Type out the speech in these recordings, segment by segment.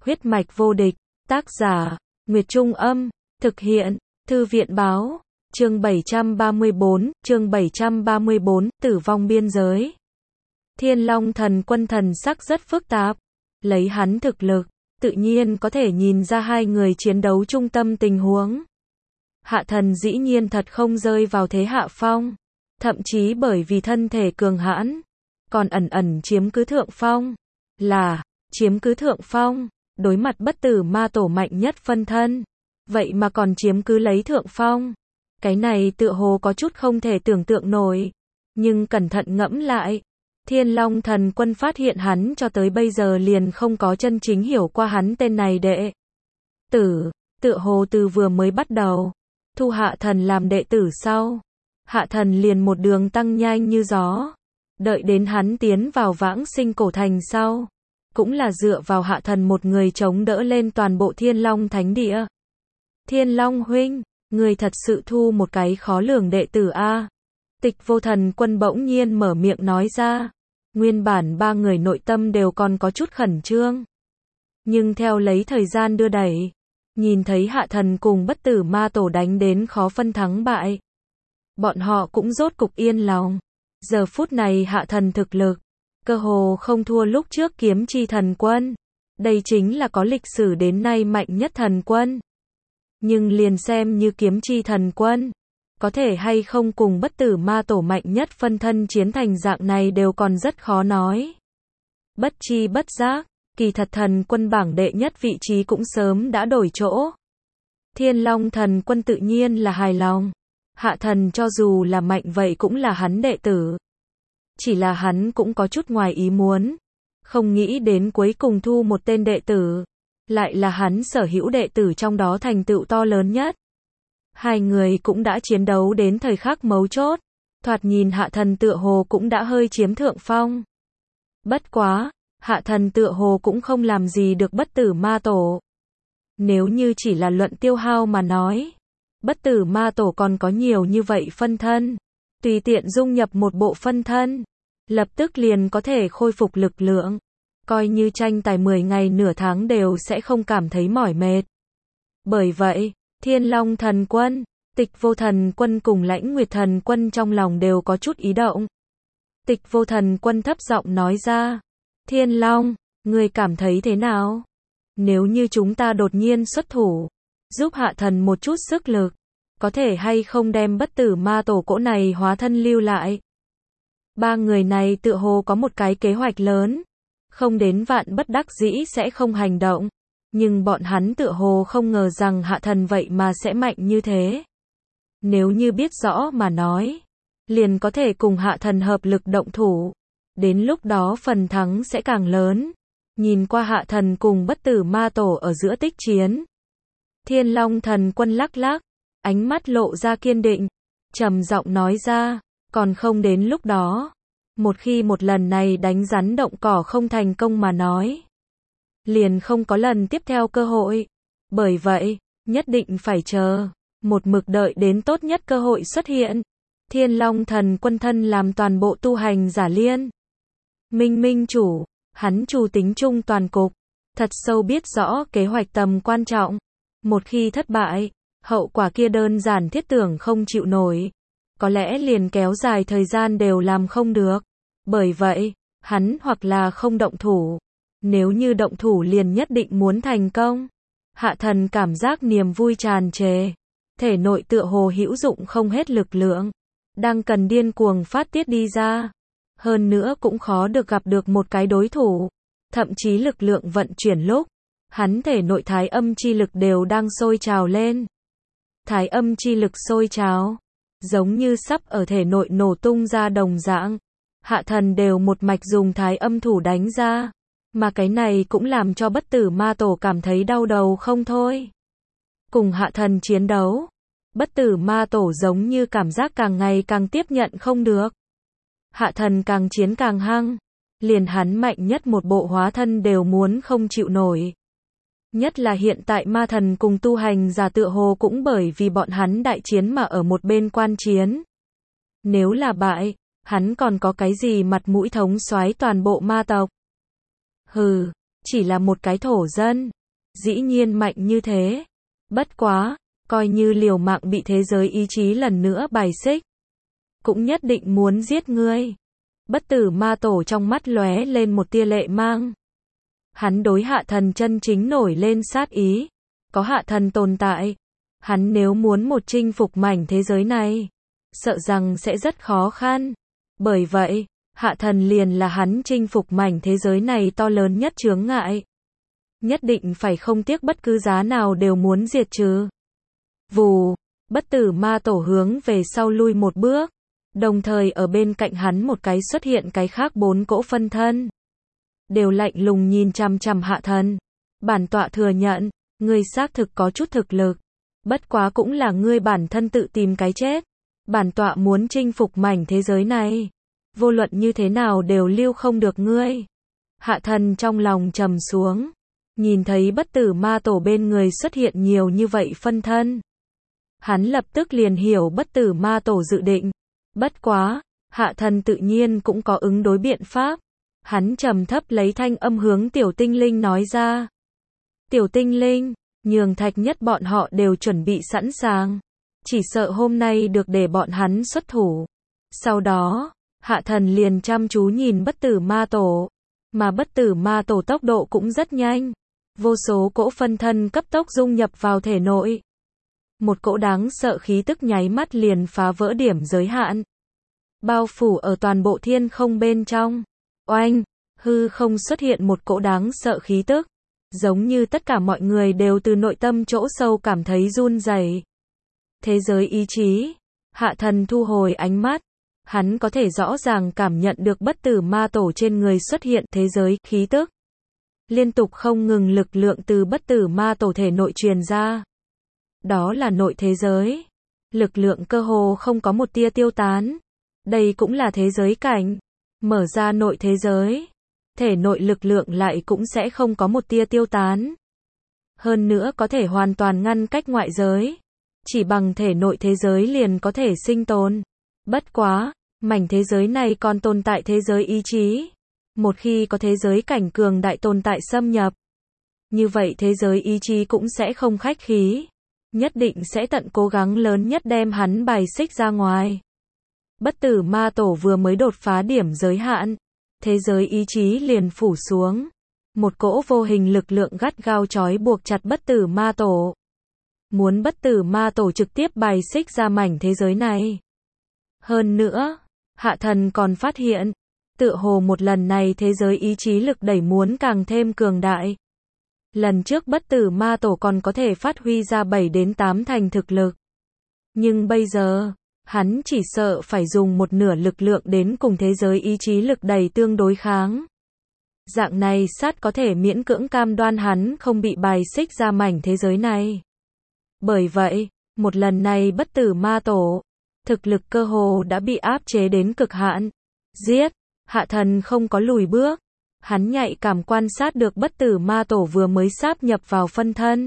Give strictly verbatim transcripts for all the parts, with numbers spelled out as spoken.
Huyết mạch vô địch, tác giả, Nguyệt Trung Âm, thực hiện, Thư viện Báo, chương bảy trăm ba mươi bốn, chương bảy trăm ba mươi bốn, tử vong biên giới. Thiên Long Thần Quân thần sắc rất phức tạp, lấy hắn thực lực, tự nhiên có thể nhìn ra hai người chiến đấu trung tâm tình huống. Hạ Thần dĩ nhiên thật không rơi vào thế hạ phong, thậm chí bởi vì thân thể cường hãn, còn ẩn ẩn chiếm cứ thượng phong, là, chiếm cứ thượng phong, đối mặt bất tử ma tổ mạnh nhất phân thân, vậy mà còn chiếm cứ lấy thượng phong. Cái này tựa hồ có chút không thể tưởng tượng nổi, nhưng cẩn thận ngẫm lại, Thiên Long Thần Quân phát hiện hắn cho tới bây giờ liền không có chân chính hiểu qua hắn tên này đệ tử, tựa hồ từ vừa mới bắt đầu, thu Hạ Thần làm đệ tử sau, Hạ Thần liền một đường tăng nhanh như gió, đợi đến hắn tiến vào vãng sinh cổ thành sau, cũng là dựa vào Hạ Thần một người chống đỡ lên toàn bộ Thiên Long Thánh Địa. Thiên Long huynh, người thật sự thu một cái khó lường đệ tử a. Tịch Vô Thần Quân bỗng nhiên mở miệng nói ra, nguyên bản ba người nội tâm đều còn có chút khẩn trương. Nhưng theo lấy thời gian đưa đẩy, nhìn thấy Hạ Thần cùng bất tử ma tổ đánh đến khó phân thắng bại, bọn họ cũng rốt cục yên lòng. Giờ phút này Hạ Thần thực lực, cơ hồ không thua lúc trước Kiếm Chi Thần Quân. Đây chính là có lịch sử đến nay mạnh nhất thần quân. Nhưng liền xem như Kiếm Chi Thần Quân, có thể hay không cùng bất tử ma tổ mạnh nhất phân thân chiến thành dạng này đều còn rất khó nói. Bất chi bất giác, kỳ thật thần quân bảng đệ nhất vị trí cũng sớm đã đổi chỗ. Thiên Long Thần Quân tự nhiên là hài lòng. Hạ Thần cho dù là mạnh vậy cũng là hắn đệ tử. Chỉ là hắn cũng có chút ngoài ý muốn. Không nghĩ đến cuối cùng thu một tên đệ tử, lại là hắn sở hữu đệ tử trong đó thành tựu to lớn nhất. Hai người cũng đã chiến đấu đến thời khắc mấu chốt, thoạt nhìn Hạ Thần tựa hồ cũng đã hơi chiếm thượng phong. Bất quá, Hạ Thần tựa hồ cũng không làm gì được bất tử ma tổ. Nếu như chỉ là luận tiêu hao mà nói, bất tử ma tổ còn có nhiều như vậy phân thân, tùy tiện dung nhập một bộ phân thân, lập tức liền có thể khôi phục lực lượng, coi như tranh tài mười ngày nửa tháng đều sẽ không cảm thấy mỏi mệt. Bởi vậy, Thiên Long Thần Quân, Tịch Vô Thần Quân cùng Lãnh Nguyệt Thần Quân trong lòng đều có chút ý động. Tịch Vô Thần Quân thấp giọng nói ra, Thiên Long, ngươi cảm thấy thế nào? Nếu như chúng ta đột nhiên xuất thủ, giúp Hạ Thần một chút sức lực, có thể hay không đem bất tử ma tổ cỗ này hóa thân lưu lại? Ba người này tựa hồ có một cái kế hoạch lớn, không đến vạn bất đắc dĩ sẽ không hành động, nhưng bọn hắn tựa hồ không ngờ rằng Hạ Thần vậy mà sẽ mạnh như thế. Nếu như biết rõ mà nói, liền có thể cùng Hạ Thần hợp lực động thủ, đến lúc đó phần thắng sẽ càng lớn. Nhìn qua Hạ Thần cùng bất tử ma tổ ở giữa tích chiến, Thiên Long Thần Quân lắc lắc, ánh mắt lộ ra kiên định, trầm giọng nói ra, còn không đến lúc đó. Một khi một lần này đánh rắn động cỏ không thành công mà nói, liền không có lần tiếp theo cơ hội. Bởi vậy, nhất định phải chờ, một mực đợi đến tốt nhất cơ hội xuất hiện. Thiên Long Thần Quân thân làm toàn bộ tu hành giả liên minh minh chủ, hắn chủ tính chung toàn cục, thật sâu biết rõ kế hoạch tầm quan trọng. Một khi thất bại, hậu quả kia đơn giản thiết tưởng không chịu nổi, có lẽ liền kéo dài thời gian đều làm không được. Bởi vậy, hắn hoặc là không động thủ, nếu như động thủ liền nhất định muốn thành công. Hạ Thần cảm giác niềm vui tràn trề, thể nội tựa hồ hữu dụng không hết lực lượng, đang cần điên cuồng phát tiết đi ra. Hơn nữa cũng khó được gặp được một cái đối thủ, thậm chí lực lượng vận chuyển lúc, hắn thể nội thái âm chi lực đều đang sôi trào lên. Thái âm chi lực sôi trào, giống như sắp ở thể nội nổ tung ra đồng dạng. Hạ Thần đều một mạch dùng thái âm thủ đánh ra, mà cái này cũng làm cho bất tử ma tổ cảm thấy đau đầu không thôi. Cùng Hạ Thần chiến đấu, bất tử ma tổ giống như cảm giác càng ngày càng tiếp nhận không được. Hạ Thần càng chiến càng hăng, liền hắn mạnh nhất một bộ hóa thân đều muốn không chịu nổi. Nhất là hiện tại ma thần cùng tu hành giả tựa hồ cũng bởi vì bọn hắn đại chiến mà ở một bên quan chiến. Nếu là bại, hắn còn có cái gì mặt mũi thống soái toàn bộ ma tộc. Hừ, chỉ là một cái thổ dân, dĩ nhiên mạnh như thế. Bất quá, coi như liều mạng bị thế giới ý chí lần nữa bài xích, cũng nhất định muốn giết ngươi. Bất tử ma tổ trong mắt lóe lên một tia lệ mang. Hắn đối Hạ Thần chân chính nổi lên sát ý. Có Hạ Thần tồn tại, hắn nếu muốn một chinh phục mảnh thế giới này, sợ rằng sẽ rất khó khăn. Bởi vậy, Hạ Thần liền là hắn chinh phục mảnh thế giới này to lớn nhất chướng ngại. Nhất định phải không tiếc bất cứ giá nào đều muốn diệt trừ. Vù, bất tử ma tổ hướng về sau lui một bước, đồng thời ở bên cạnh hắn một cái xuất hiện cái khác bốn cỗ phân thân. Đều lạnh lùng nhìn chằm chằm Hạ Thần. Bản tọa thừa nhận, ngươi xác thực có chút thực lực. Bất quá cũng là ngươi bản thân tự tìm cái chết. Bản tọa muốn chinh phục mảnh thế giới này. Vô luận như thế nào đều lưu không được ngươi. Hạ Thần trong lòng trầm xuống. Nhìn thấy bất tử ma tổ bên người xuất hiện nhiều như vậy phân thân. Hắn lập tức liền hiểu bất tử ma tổ dự định. Bất quá, Hạ Thần tự nhiên cũng có ứng đối biện pháp. Hắn trầm thấp lấy thanh âm hướng tiểu tinh linh nói ra. Tiểu tinh linh, nhường thạch nhất bọn họ đều chuẩn bị sẵn sàng. Chỉ sợ hôm nay được để bọn hắn xuất thủ. Sau đó, Hạ Thần liền chăm chú nhìn bất tử ma tổ. Mà bất tử ma tổ tốc độ cũng rất nhanh. Vô số cỗ phân thân cấp tốc dung nhập vào thể nội. Một cỗ đáng sợ khí tức nháy mắt liền phá vỡ điểm giới hạn. Bao phủ ở toàn bộ thiên không bên trong. Oanh, hư không xuất hiện một cỗ đáng sợ khí tức. Giống như tất cả mọi người đều từ nội tâm chỗ sâu cảm thấy run rẩy. Thế giới ý chí. Hạ Thần thu hồi ánh mắt. Hắn có thể rõ ràng cảm nhận được bất tử ma tổ trên người xuất hiện thế giới khí tức. Liên tục không ngừng lực lượng từ bất tử ma tổ thể nội truyền ra. Đó là nội thế giới. Lực lượng cơ hồ không có một tia tiêu tán. Đây cũng là thế giới cảnh. Mở ra nội thế giới. Thể nội lực lượng lại cũng sẽ không có một tia tiêu tán. Hơn nữa có thể hoàn toàn ngăn cách ngoại giới. Chỉ bằng thể nội thế giới liền có thể sinh tồn. Bất quá, mảnh thế giới này còn tồn tại thế giới ý chí. Một khi có thế giới cảnh cường đại tồn tại xâm nhập, như vậy thế giới ý chí cũng sẽ không khách khí. Nhất định sẽ tận cố gắng lớn nhất đem hắn bài xích ra ngoài. Bất tử ma tổ vừa mới đột phá điểm giới hạn, thế giới ý chí liền phủ xuống. Một cỗ vô hình lực lượng gắt gao trói buộc chặt bất tử ma tổ. Muốn bất tử ma tổ trực tiếp bài xích ra mảnh thế giới này. Hơn nữa, Hạ Thần còn phát hiện, tựa hồ một lần này thế giới ý chí lực đẩy muốn càng thêm cường đại. Lần trước bất tử ma tổ còn có thể phát huy ra bảy đến tám thành thực lực. Nhưng bây giờ, hắn chỉ sợ phải dùng một nửa lực lượng đến cùng thế giới ý chí lực đẩy tương đối kháng. Dạng này sát có thể miễn cưỡng cam đoan hắn không bị bài xích ra mảnh thế giới này. Bởi vậy, một lần này bất tử ma tổ, thực lực cơ hồ đã bị áp chế đến cực hạn. Giết! Hạ Thần không có lùi bước. Hắn nhạy cảm quan sát được bất tử ma tổ vừa mới sáp nhập vào phân thân.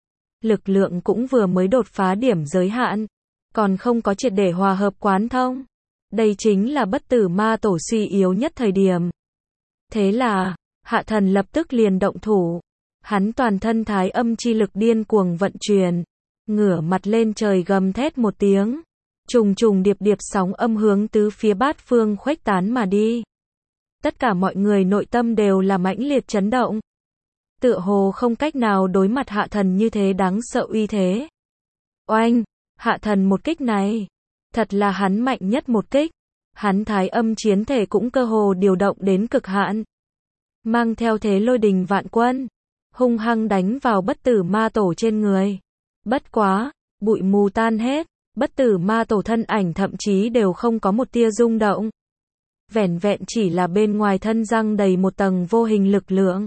Lực lượng cũng vừa mới đột phá điểm giới hạn. Còn không có triệt để hòa hợp quán thông. Đây chính là bất tử ma tổ suy yếu nhất thời điểm. Thế là, Hạ Thần lập tức liền động thủ. Hắn toàn thân thái âm chi lực điên cuồng vận chuyển. Ngửa mặt lên trời gầm thét một tiếng. Trùng trùng điệp điệp sóng âm hướng tứ phía bát phương khuếch tán mà đi. Tất cả mọi người nội tâm đều là mãnh liệt chấn động. Tựa hồ không cách nào đối mặt Hạ Thần như thế đáng sợ uy thế. Oanh! Hạ Thần một kích này. Thật là hắn mạnh nhất một kích. Hắn thái âm chiến thể cũng cơ hồ điều động đến cực hạn. Mang theo thế lôi đình vạn quân. Hung hăng đánh vào bất tử ma tổ trên người. Bất quá, bụi mù tan hết. Bất tử ma tổ thân ảnh thậm chí đều không có một tia rung động. Vẻn vẹn chỉ là bên ngoài thân răng đầy một tầng vô hình lực lượng.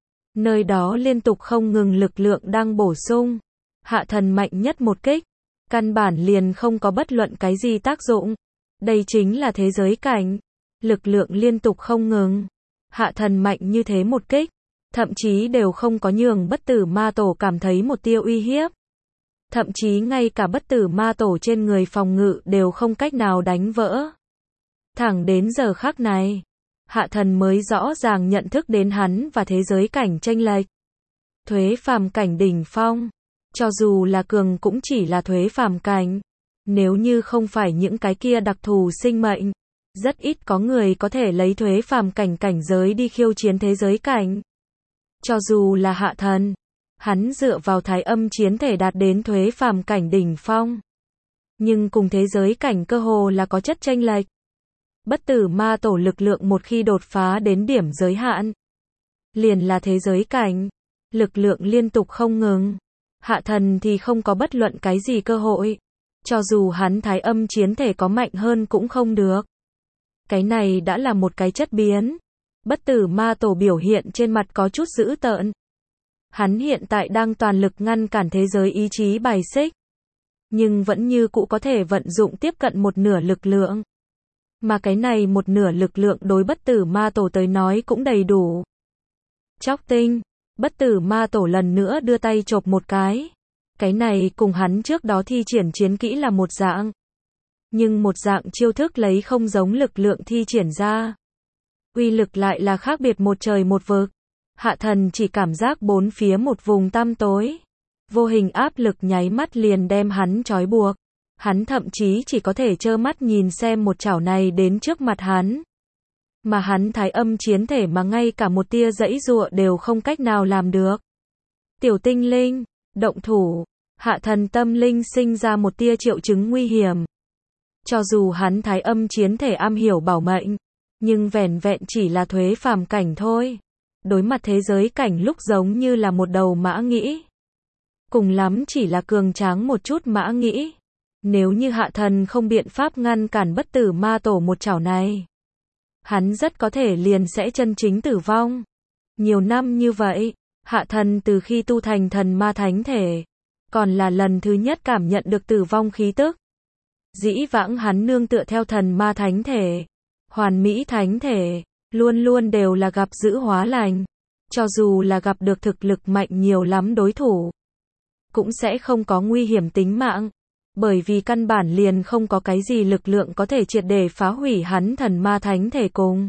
Nơi đó liên tục không ngừng lực lượng đang bổ sung. Hạ Thần mạnh nhất một kích. Căn bản liền không có bất luận cái gì tác dụng. Đây chính là thế giới cảnh. Lực lượng liên tục không ngừng. Hạ Thần mạnh như thế một kích. Thậm chí đều không có nhường bất tử ma tổ cảm thấy một tia uy hiếp. Thậm chí ngay cả bất tử ma tổ trên người phòng ngự đều không cách nào đánh vỡ. Thẳng đến giờ khắc này, Hạ thần mới rõ ràng nhận thức đến hắn và thế giới cảnh chênh lệch. Thuế phàm cảnh đỉnh phong. Cho dù là cường cũng chỉ là thuế phàm cảnh. Nếu như không phải những cái kia đặc thù sinh mệnh, rất ít có người có thể lấy thuế phàm cảnh cảnh giới đi khiêu chiến thế giới cảnh. Cho dù là hạ thần, hắn dựa vào thái âm chiến thể đạt đến thuế phàm cảnh đỉnh phong. Nhưng cùng thế giới cảnh cơ hồ là có chất chênh lệch. Bất tử ma tổ lực lượng một khi đột phá đến điểm giới hạn, liền là thế giới cảnh, lực lượng liên tục không ngừng. Hạ thần thì không có bất luận cái gì cơ hội. Cho dù hắn thái âm chiến thể có mạnh hơn cũng không được. Cái này đã là một cái chất biến. Bất tử ma tổ biểu hiện trên mặt có chút dữ tợn. Hắn hiện tại đang toàn lực ngăn cản thế giới ý chí bài xích. Nhưng vẫn như cũ có thể vận dụng tiếp cận một nửa lực lượng. Mà cái này một nửa lực lượng đối bất tử ma tổ tới nói cũng đầy đủ. Chóc tinh. Bất tử ma tổ lần nữa đưa tay chộp một cái. Cái này cùng hắn trước đó thi triển chiến kỹ là một dạng. Nhưng một dạng chiêu thức lấy không giống lực lượng thi triển ra. Uy lực lại là khác biệt một trời một vực. Hạ thần chỉ cảm giác bốn phía một vùng tăm tối. Vô hình áp lực nháy mắt liền đem hắn trói buộc. Hắn thậm chí chỉ có thể trơ mắt nhìn xem một chảo này đến trước mặt hắn. Mà hắn thái âm chiến thể mà ngay cả một tia giãy giụa đều không cách nào làm được. Tiểu tinh linh, động thủ. Hạ thần tâm linh sinh ra một tia triệu chứng nguy hiểm. Cho dù hắn thái âm chiến thể am hiểu bảo mệnh, nhưng vẻn vẹn chỉ là thuế phàm cảnh thôi. Đối mặt thế giới cảnh lúc giống như là một đầu mã nghĩ. Cùng lắm chỉ là cường tráng một chút mã nghĩ. Nếu như hạ thần không biện pháp ngăn cản bất tử ma tổ một chảo này, hắn rất có thể liền sẽ chân chính tử vong. Nhiều năm như vậy, hạ thần từ khi tu thành thần ma thánh thể, còn là lần thứ nhất cảm nhận được tử vong khí tức. Dĩ vãng hắn nương tựa theo thần ma thánh thể, hoàn mỹ thánh thể, luôn luôn đều là gặp dữ hóa lành. Cho dù là gặp được thực lực mạnh nhiều lắm đối thủ, cũng sẽ không có nguy hiểm tính mạng. Bởi vì căn bản liền không có cái gì lực lượng có thể triệt để phá hủy hắn thần ma thánh thể cùng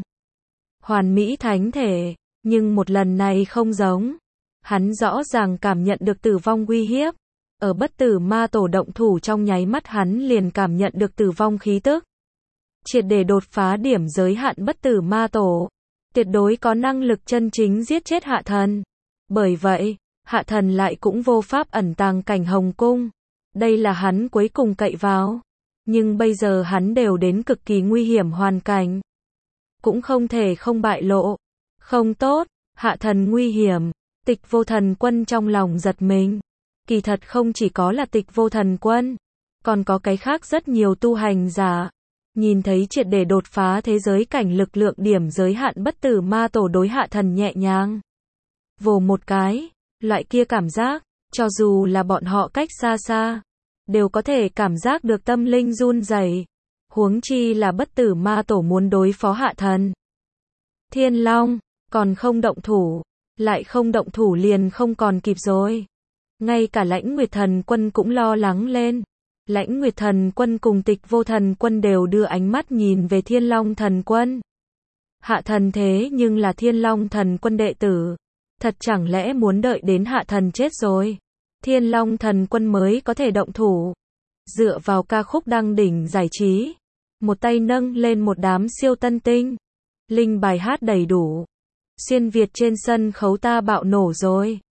hoàn mỹ thánh thể. Nhưng một lần này không giống. Hắn rõ ràng cảm nhận được tử vong uy hiếp. Ở bất tử ma tổ động thủ trong nháy mắt hắn liền cảm nhận được tử vong khí tức. Triệt để đột phá điểm giới hạn bất tử ma tổ. Tuyệt đối có năng lực chân chính giết chết hạ thần. Bởi vậy, hạ thần lại cũng vô pháp ẩn tàng cảnh hồng cung. Đây là hắn cuối cùng cậy vào. Nhưng bây giờ hắn đều đến cực kỳ nguy hiểm hoàn cảnh. Cũng không thể không bại lộ. Không tốt, hạ thần nguy hiểm. Tịch vô thần quân trong lòng giật mình. Kỳ thật không chỉ có là tịch vô thần quân. Còn có cái khác rất nhiều tu hành giả. Nhìn thấy triệt để đột phá thế giới cảnh lực lượng điểm giới hạn bất tử ma tổ đối hạ thần nhẹ nhàng. Vồ một cái, loại kia cảm giác. Cho dù là bọn họ cách xa xa, đều có thể cảm giác được tâm linh run rẩy. Huống chi là bất tử ma tổ muốn đối phó hạ thần. Thiên Long, còn không động thủ, lại không động thủ liền không còn kịp rồi. Ngay cả Lãnh Nguyệt Thần Quân cũng lo lắng lên. Lãnh Nguyệt Thần Quân cùng Tịch Vô Thần Quân đều đưa ánh mắt nhìn về Thiên Long Thần Quân. Hạ thần thế nhưng là Thiên Long Thần Quân đệ tử. Thật chẳng lẽ muốn đợi đến hạ thần chết rồi, Thiên Long Thần Quân mới có thể động thủ. Dựa vào ca khúc đăng đỉnh giải trí, một tay nâng lên một đám siêu tân tinh. Linh bài hát đầy đủ. Xuyên Việt trên sân khấu ta bạo nổ rồi.